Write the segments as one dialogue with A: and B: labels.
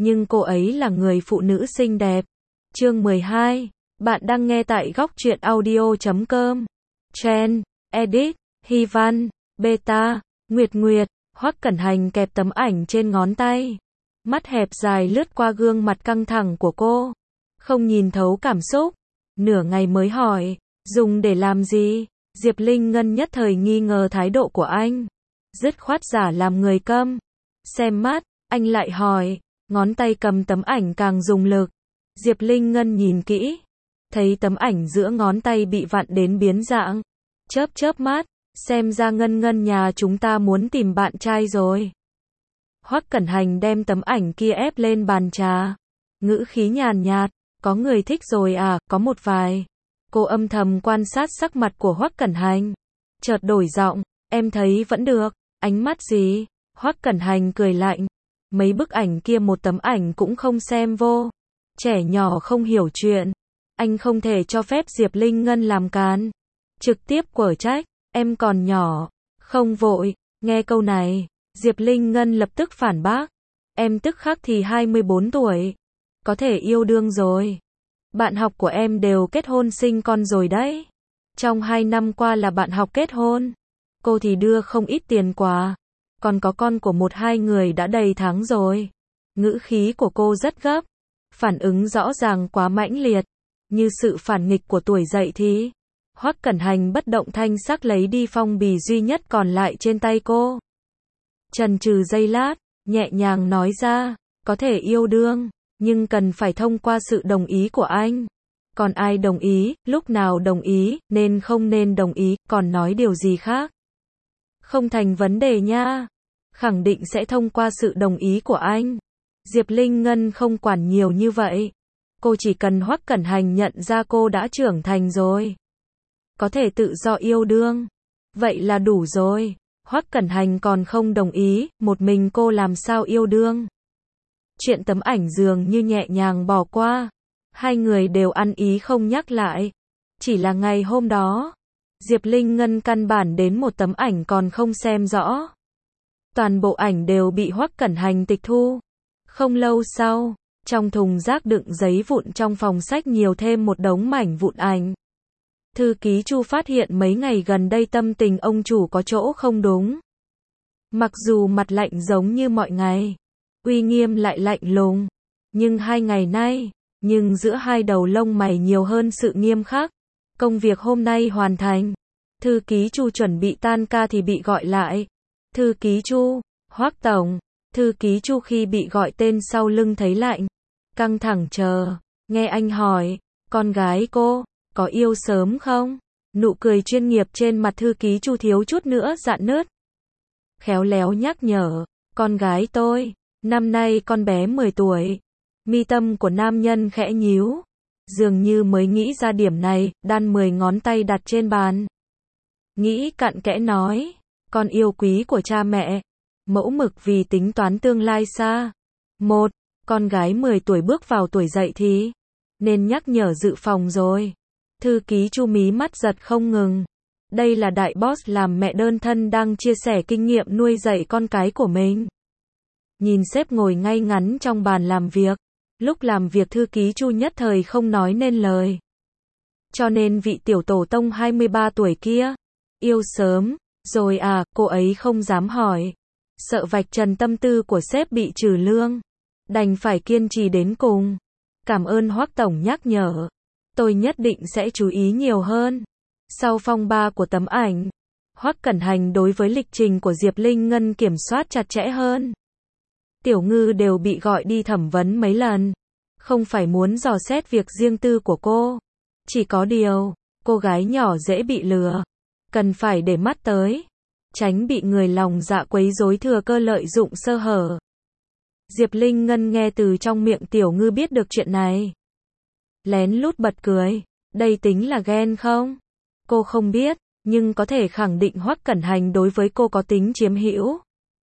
A: nhưng cô ấy là người phụ nữ xinh đẹp. Chương 12. Bạn đang nghe tại góc truyện audio.com. Trend, Edit, Hy Văn, Beta, Nguyệt Nguyệt. Hoắc Cẩn Hành kẹp tấm ảnh trên ngón tay. Mắt hẹp dài lướt qua gương mặt căng thẳng của cô. Không nhìn thấu cảm xúc. Nửa ngày mới hỏi, dùng để làm gì? Diệp Linh Ngân nhất thời nghi ngờ thái độ của anh. Dứt khoát giả làm người câm. Xem mắt, anh lại hỏi, ngón tay cầm tấm ảnh càng dùng lực. Diệp Linh Ngân nhìn kỹ. Thấy tấm ảnh giữa ngón tay bị vặn đến biến dạng. Chớp chớp mắt, xem ra Ngân Ngân nhà chúng ta muốn tìm bạn trai rồi. Hoắc Cẩn Hành đem tấm ảnh kia ép lên bàn trà. Ngữ khí nhàn nhạt, có người thích rồi à, có một vài. Cô âm thầm quan sát sắc mặt của Hoắc Cẩn Hành. Chợt đổi giọng, em thấy vẫn được, ánh mắt gì? Hoắc Cẩn Hành cười lạnh. Mấy bức ảnh kia một tấm ảnh cũng không xem vô. Trẻ nhỏ không hiểu chuyện. Anh không thể cho phép Diệp Linh Ngân làm càn. Trực tiếp quở trách, em còn nhỏ, không vội. Nghe câu này, Diệp Linh Ngân lập tức phản bác. Em tức khắc thì 24 tuổi. Có thể yêu đương rồi. Bạn học của em đều kết hôn sinh con rồi đấy. Trong 2 năm qua là bạn học kết hôn. Cô thì đưa không ít tiền quà. Còn có con của 1-2 người đã đầy tháng rồi. Ngữ khí của cô rất gấp. Phản ứng rõ ràng quá mãnh liệt. Như sự phản nghịch của tuổi dậy thì. Hoắc Cẩn Hành bất động thanh sắc lấy đi phong bì duy nhất còn lại trên tay cô. Chần chừ giây lát, nhẹ nhàng nói ra, có thể yêu đương, nhưng cần phải thông qua sự đồng ý của anh. Còn ai đồng ý, lúc nào đồng ý, nên không nên đồng ý, còn nói điều gì khác. Không thành vấn đề nha. Khẳng định sẽ thông qua sự đồng ý của anh. Diệp Linh Ngân không quản nhiều như vậy. Cô chỉ cần Hoắc Cẩn Hành nhận ra cô đã trưởng thành rồi. Có thể tự do yêu đương. Vậy là đủ rồi. Hoắc Cẩn Hành còn không đồng ý, một mình cô làm sao yêu đương. Chuyện tấm ảnh dường như nhẹ nhàng bỏ qua. Hai người đều ăn ý không nhắc lại. Chỉ là ngày hôm đó, Diệp Linh Ngân căn bản đến một tấm ảnh còn không xem rõ. Toàn bộ ảnh đều bị Hoắc Cẩn Hành tịch thu. Không lâu sau, trong thùng rác đựng giấy vụn trong phòng sách nhiều thêm một đống mảnh vụn ảnh. Thư ký Chu phát hiện mấy ngày gần đây tâm tình ông chủ có chỗ không đúng. Mặc dù mặt lạnh giống như mọi ngày, uy nghiêm lại lạnh lùng, nhưng 2 ngày nay, giữa hai đầu lông mày nhiều hơn sự nghiêm khắc. Công việc hôm nay hoàn thành. Thư ký Chu chuẩn bị tan ca thì bị gọi lại. Thư ký Chu, Hoắc tổng. Thư ký Chu khi bị gọi tên sau lưng thấy lạnh, căng thẳng chờ. Nghe anh hỏi, con gái cô có yêu sớm không? Nụ cười chuyên nghiệp trên mặt thư ký Chu thiếu chút nữa rạn nứt. Khéo léo nhắc nhở, con gái tôi, năm nay con bé 10 tuổi. Mi tâm của nam nhân khẽ nhíu. Dường như mới nghĩ ra điểm này, đan 10 ngón tay đặt trên bàn. Nghĩ cặn kẽ nói, con yêu quý của cha mẹ. Mẫu mực vì tính toán tương lai xa. Một, con gái 10 tuổi bước vào tuổi dậy thì nên nhắc nhở dự phòng rồi. Thư ký Chu mí mắt giật không ngừng. Đây là đại boss làm mẹ đơn thân đang chia sẻ kinh nghiệm nuôi dạy con cái của mình. Nhìn sếp ngồi ngay ngắn trong bàn làm việc. Lúc làm việc thư ký Chu nhất thời không nói nên lời. Cho nên vị tiểu tổ tông 23 tuổi kia, yêu sớm, rồi à, cô ấy không dám hỏi. Sợ vạch trần tâm tư của sếp bị trừ lương. Đành phải kiên trì đến cùng. Cảm ơn Hoắc tổng nhắc nhở. Tôi nhất định sẽ chú ý nhiều hơn. Sau phong ba của tấm ảnh, Hoắc Cẩn Hành đối với lịch trình của Diệp Linh Ngân kiểm soát chặt chẽ hơn. Tiểu Ngư đều bị gọi đi thẩm vấn mấy lần. Không phải muốn dò xét việc riêng tư của cô. Chỉ có điều, cô gái nhỏ dễ bị lừa. Cần phải để mắt tới. Tránh bị người lòng dạ quấy rối thừa cơ lợi dụng sơ hở. Diệp Linh Ngân nghe từ trong miệng Tiểu Ngư biết được chuyện này. Lén lút bật cười. Đây tính là ghen không? Cô không biết, nhưng có thể khẳng định Hoắc Cẩn Hành đối với cô có tính chiếm hữu.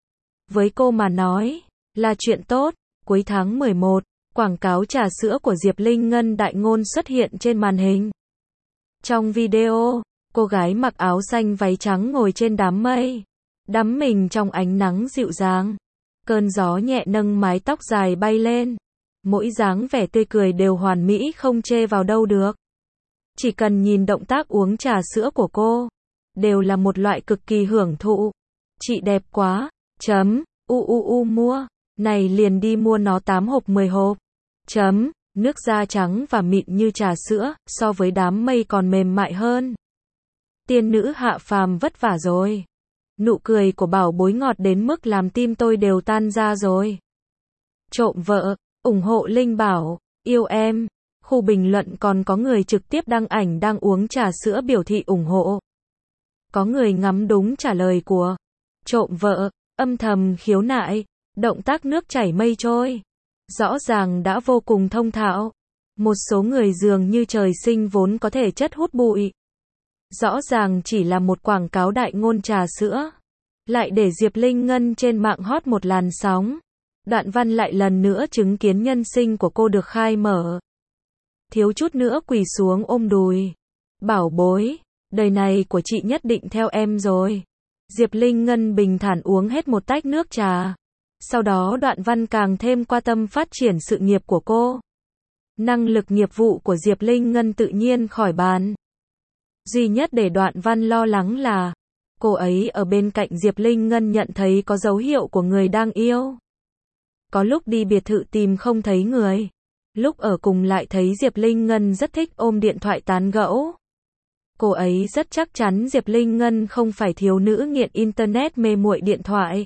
A: Với cô mà nói, là chuyện tốt. Cuối tháng 11, quảng cáo trà sữa của Diệp Linh Ngân đại ngôn xuất hiện trên màn hình. Trong video, cô gái mặc áo xanh váy trắng ngồi trên đám mây, đắm mình trong ánh nắng dịu dàng. Cơn gió nhẹ nâng mái tóc dài bay lên. Mỗi dáng vẻ tươi cười đều hoàn mỹ không chê vào đâu được. Chỉ cần nhìn động tác uống trà sữa của cô, đều là một loại cực kỳ hưởng thụ. Chị đẹp quá, chấm, mua, này liền đi mua nó 8 hộp 10 hộp. Chấm, nước da trắng và mịn như trà sữa, so với đám mây còn mềm mại hơn. Tiên nữ hạ phàm vất vả rồi. Nụ cười của bảo bối ngọt đến mức làm tim tôi đều tan ra rồi. Trộm vợ, ủng hộ Linh Bảo, yêu em. Khu bình luận còn có người trực tiếp đăng ảnh đang uống trà sữa biểu thị ủng hộ. Có người ngắm đúng trả lời của trộm vợ, âm thầm khiếu nại, động tác nước chảy mây trôi. Rõ ràng đã vô cùng thông thạo. Một số người dường như trời sinh vốn có thể chất hút bụi. Rõ ràng chỉ là một quảng cáo đại ngôn trà sữa. Lại để Diệp Linh Ngân trên mạng hot một làn sóng. Đoạn văn lại lần nữa chứng kiến nhân sinh của cô được khai mở. Thiếu chút nữa quỳ xuống ôm đùi. Bảo bối, đời này của chị nhất định theo em rồi. Diệp Linh Ngân bình thản uống hết một tách nước trà. Sau đó Đoạn văn càng thêm quan tâm phát triển sự nghiệp của cô. Năng lực nghiệp vụ của Diệp Linh Ngân tự nhiên khỏi bàn. Duy nhất để Đoạn văn lo lắng là cô ấy ở bên cạnh Diệp Linh Ngân nhận thấy có dấu hiệu của người đang yêu. Có lúc đi biệt thự tìm không thấy người. Lúc ở cùng lại thấy Diệp Linh Ngân rất thích ôm điện thoại tán gẫu. Cô ấy rất chắc chắn Diệp Linh Ngân không phải thiếu nữ nghiện internet mê muội điện thoại.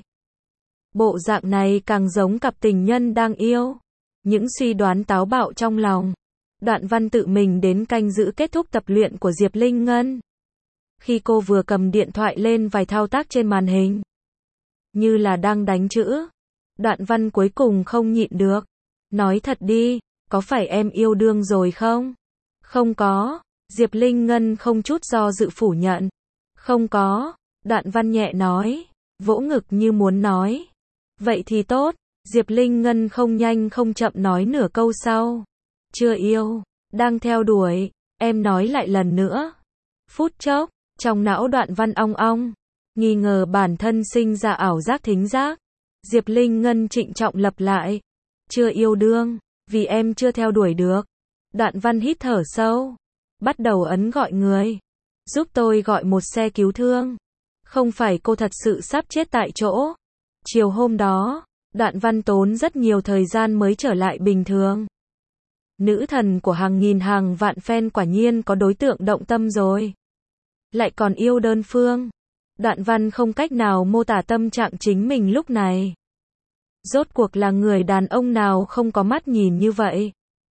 A: Bộ dạng này càng giống cặp tình nhân đang yêu. Những suy đoán táo bạo trong lòng. Đoạn văn tự mình đến canh giữ kết thúc tập luyện của Diệp Linh Ngân. Khi cô vừa cầm điện thoại lên vài thao tác trên màn hình. Như là đang đánh chữ. Đoạn văn cuối cùng không nhịn được. Nói thật đi, có phải em yêu đương rồi không? Không có. Diệp Linh Ngân không chút do dự phủ nhận. Không có. Đoạn văn nhẹ nói. Vỗ ngực như muốn nói. Vậy thì tốt. Diệp Linh Ngân không nhanh không chậm nói nửa câu sau. Chưa yêu. Đang theo đuổi. Em nói lại lần nữa. Phút chốc. Trong não Đoạn văn ong ong. Nghi ngờ bản thân sinh ra ảo giác thính giác. Diệp Linh Ngân trịnh trọng lặp lại. Chưa yêu đương. Vì em chưa theo đuổi được. Đoạn văn hít thở sâu. Bắt đầu ấn gọi người. Giúp tôi gọi một xe cứu thương. Không phải cô thật sự sắp chết tại chỗ. Chiều hôm đó, Đoạn văn tốn rất nhiều thời gian mới trở lại bình thường. Nữ thần của hàng nghìn hàng vạn fan quả nhiên có đối tượng động tâm rồi. Lại còn yêu đơn phương. Đoạn văn không cách nào mô tả tâm trạng chính mình lúc này. Rốt cuộc là người đàn ông nào không có mắt nhìn như vậy.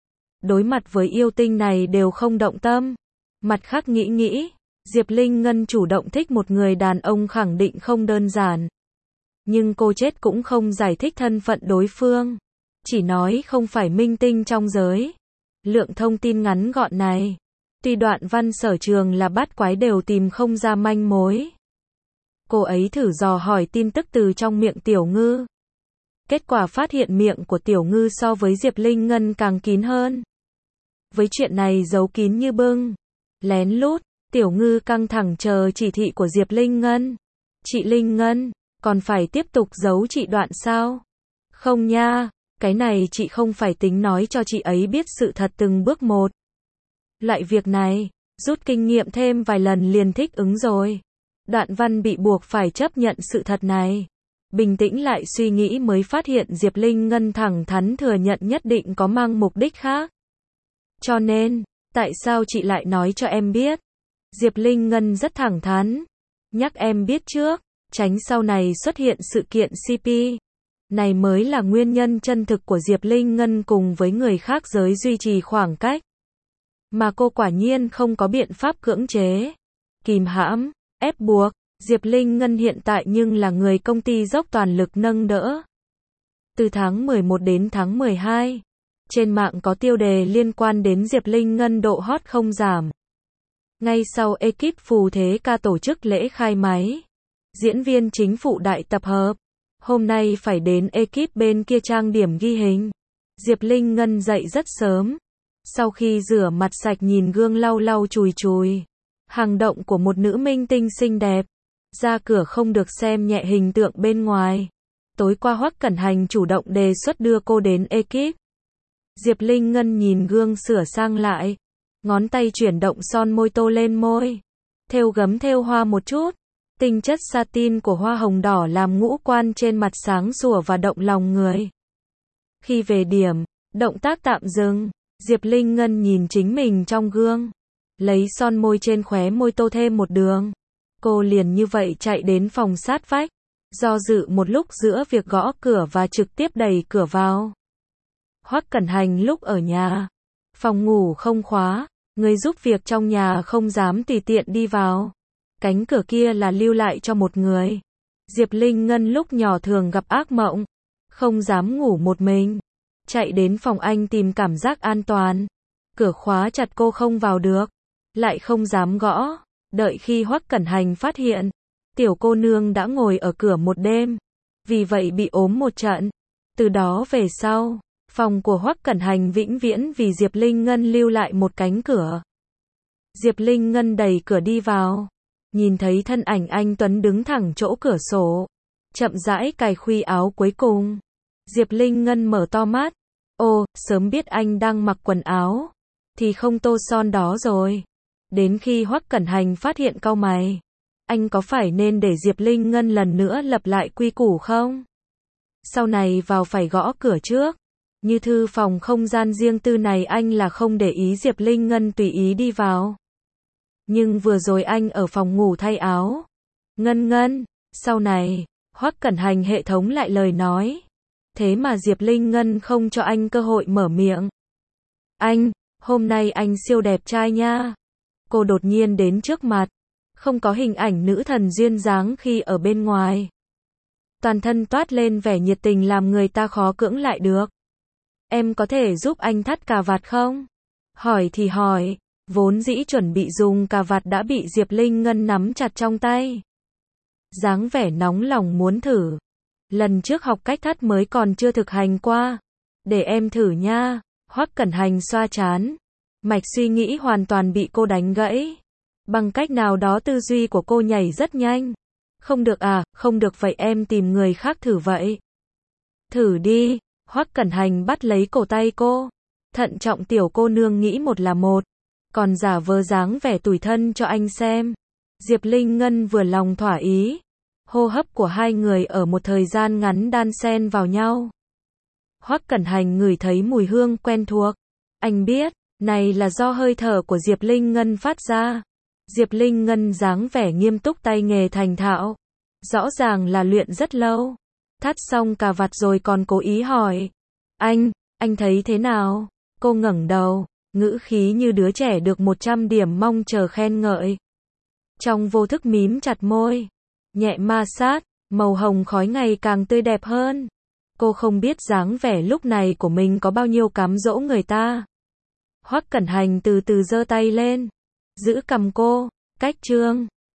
A: Đối mặt với yêu tinh này đều không động tâm. Mặt khác nghĩ, Diệp Linh Ngân chủ động thích một người đàn ông khẳng định không đơn giản. Nhưng cô chết cũng không giải thích thân phận đối phương. Chỉ nói không phải minh tinh trong giới. Lượng thông tin ngắn gọn này. Tuy Đoạn văn sở trường là bát quái đều tìm không ra manh mối. Cô ấy thử dò hỏi tin tức từ trong miệng Tiểu Ngư. Kết quả phát hiện miệng của Tiểu Ngư so với Diệp Linh Ngân càng kín hơn. Với chuyện này giấu kín như bưng. Lén lút, Tiểu Ngư căng thẳng chờ chỉ thị của Diệp Linh Ngân. Chị Linh Ngân, còn phải tiếp tục giấu chị Đoạn sao? Không nha, cái này chị không phải tính nói cho chị ấy biết sự thật từng bước một. Loại việc này, rút kinh nghiệm thêm vài lần liền thích ứng rồi. Đoạn văn bị buộc phải chấp nhận sự thật này. Bình tĩnh lại suy nghĩ mới phát hiện Diệp Linh Ngân thẳng thắn thừa nhận nhất định có mang mục đích khác. Cho nên, tại sao chị lại nói cho em biết? Diệp Linh Ngân rất thẳng thắn. Nhắc em biết trước, tránh sau này xuất hiện sự kiện CP. Này mới là nguyên nhân chân thực của Diệp Linh Ngân cùng với người khác giới duy trì khoảng cách. Mà cô quả nhiên không có biện pháp cưỡng chế, kìm hãm, ép buộc. Diệp Linh Ngân hiện tại nhưng là người công ty dốc toàn lực nâng đỡ. Từ tháng 11 đến tháng 12, trên mạng có tiêu đề liên quan đến Diệp Linh Ngân độ hot không giảm. Ngay sau ekip Phù Thế Ca tổ chức lễ khai máy, diễn viên chính phụ đại tập hợp. Hôm nay phải đến ekip bên kia trang điểm ghi hình. Diệp Linh Ngân dậy rất sớm. Sau khi rửa mặt sạch nhìn gương lau lau chùi chùi. Hành động của một nữ minh tinh xinh đẹp. Ra cửa không được xem nhẹ hình tượng bên ngoài. Tối qua Hoắc Cẩn Hành chủ động đề xuất đưa cô đến ekip. Diệp Linh Ngân nhìn gương sửa sang lại. Ngón tay chuyển động son môi tô lên môi. Thêu gấm thêu hoa một chút. Tinh chất satin của hoa hồng đỏ làm ngũ quan trên mặt sáng sủa và động lòng người. Khi về điểm, động tác tạm dừng. Diệp Linh Ngân nhìn chính mình trong gương. Lấy son môi trên khóe môi tô thêm một đường. Cô liền như vậy chạy đến phòng sát vách. Do dự một lúc giữa việc gõ cửa và trực tiếp đẩy cửa vào. Hoắc Cẩn Hành lúc ở nhà. Phòng ngủ không khóa. Người giúp việc trong nhà không dám tùy tiện đi vào. Cánh cửa kia là lưu lại cho một người. Diệp Linh Ngân lúc nhỏ thường gặp ác mộng. Không dám ngủ một mình. Chạy đến phòng anh tìm cảm giác an toàn. Cửa khóa chặt cô không vào được. Lại không dám gõ. Đợi khi Hoắc Cẩn Hành phát hiện. Tiểu cô nương đã ngồi ở cửa một đêm. Vì vậy bị ốm một trận. Từ đó về sau, phòng của Hoắc Cẩn Hành vĩnh viễn vì Diệp Linh Ngân lưu lại một cánh cửa. Diệp Linh Ngân đẩy cửa đi vào. Nhìn thấy thân ảnh anh Tuấn đứng thẳng chỗ cửa sổ. Chậm rãi cài khuy áo cuối cùng. Diệp Linh Ngân mở to mắt. Ô, sớm biết anh đang mặc quần áo. Thì không tô son đó rồi. Đến khi Hoắc Cẩn Hành phát hiện cau mày. Anh có phải nên để Diệp Linh Ngân lần nữa lập lại quy củ không? Sau này vào phải gõ cửa trước. Như thư phòng không gian riêng tư này anh là không để ý Diệp Linh Ngân tùy ý đi vào. Nhưng vừa rồi anh ở phòng ngủ thay áo. Ngân, sau này, Hoắc Cẩn Hành hệ thống lại lời nói. Thế mà Diệp Linh Ngân không cho anh cơ hội mở miệng. Anh, hôm nay anh siêu đẹp trai nha. Cô đột nhiên đến trước mặt. Không có hình ảnh nữ thần duyên dáng khi ở bên ngoài. Toàn thân toát lên vẻ nhiệt tình làm người ta khó cưỡng lại được. Em có thể giúp anh thắt cà vạt không? Hỏi thì hỏi. Vốn dĩ chuẩn bị dùng cà vạt đã bị Diệp Linh Ngân nắm chặt trong tay. Dáng vẻ nóng lòng muốn thử. Lần trước học cách thắt mới còn chưa thực hành qua. Để em thử nha. Hoắc Cẩn Hành xoa trán. Mạch suy nghĩ hoàn toàn bị cô đánh gãy. Bằng cách nào đó tư duy của cô nhảy rất nhanh. Không được à, không được vậy em tìm người khác thử vậy. Thử đi. Hoắc Cẩn Hành bắt lấy cổ tay cô. Thận trọng tiểu cô nương nghĩ một là một. Còn giả vờ dáng vẻ tủi thân cho anh xem. Diệp Linh Ngân vừa lòng thỏa ý. Hô hấp của hai người ở một thời gian ngắn đan xen vào nhau. Hoắc Cẩn Hành ngửi thấy mùi hương quen thuộc. Anh biết, này là do hơi thở của Diệp Linh Ngân phát ra. Diệp Linh Ngân dáng vẻ nghiêm túc tay nghề thành thạo. Rõ ràng là luyện rất lâu. Thắt xong cà vạt rồi còn cố ý hỏi. Anh thấy thế nào? Cô ngẩng đầu, ngữ khí như đứa trẻ được 100 điểm mong chờ khen ngợi. Trong vô thức mím chặt môi. Nhẹ ma sát, màu hồng khói ngày càng tươi đẹp hơn. Cô không biết dáng vẻ lúc này của mình có bao nhiêu cám dỗ người ta. Hoắc Cẩn Hành từ từ giơ tay lên. Giữ cầm cô. Cách chương.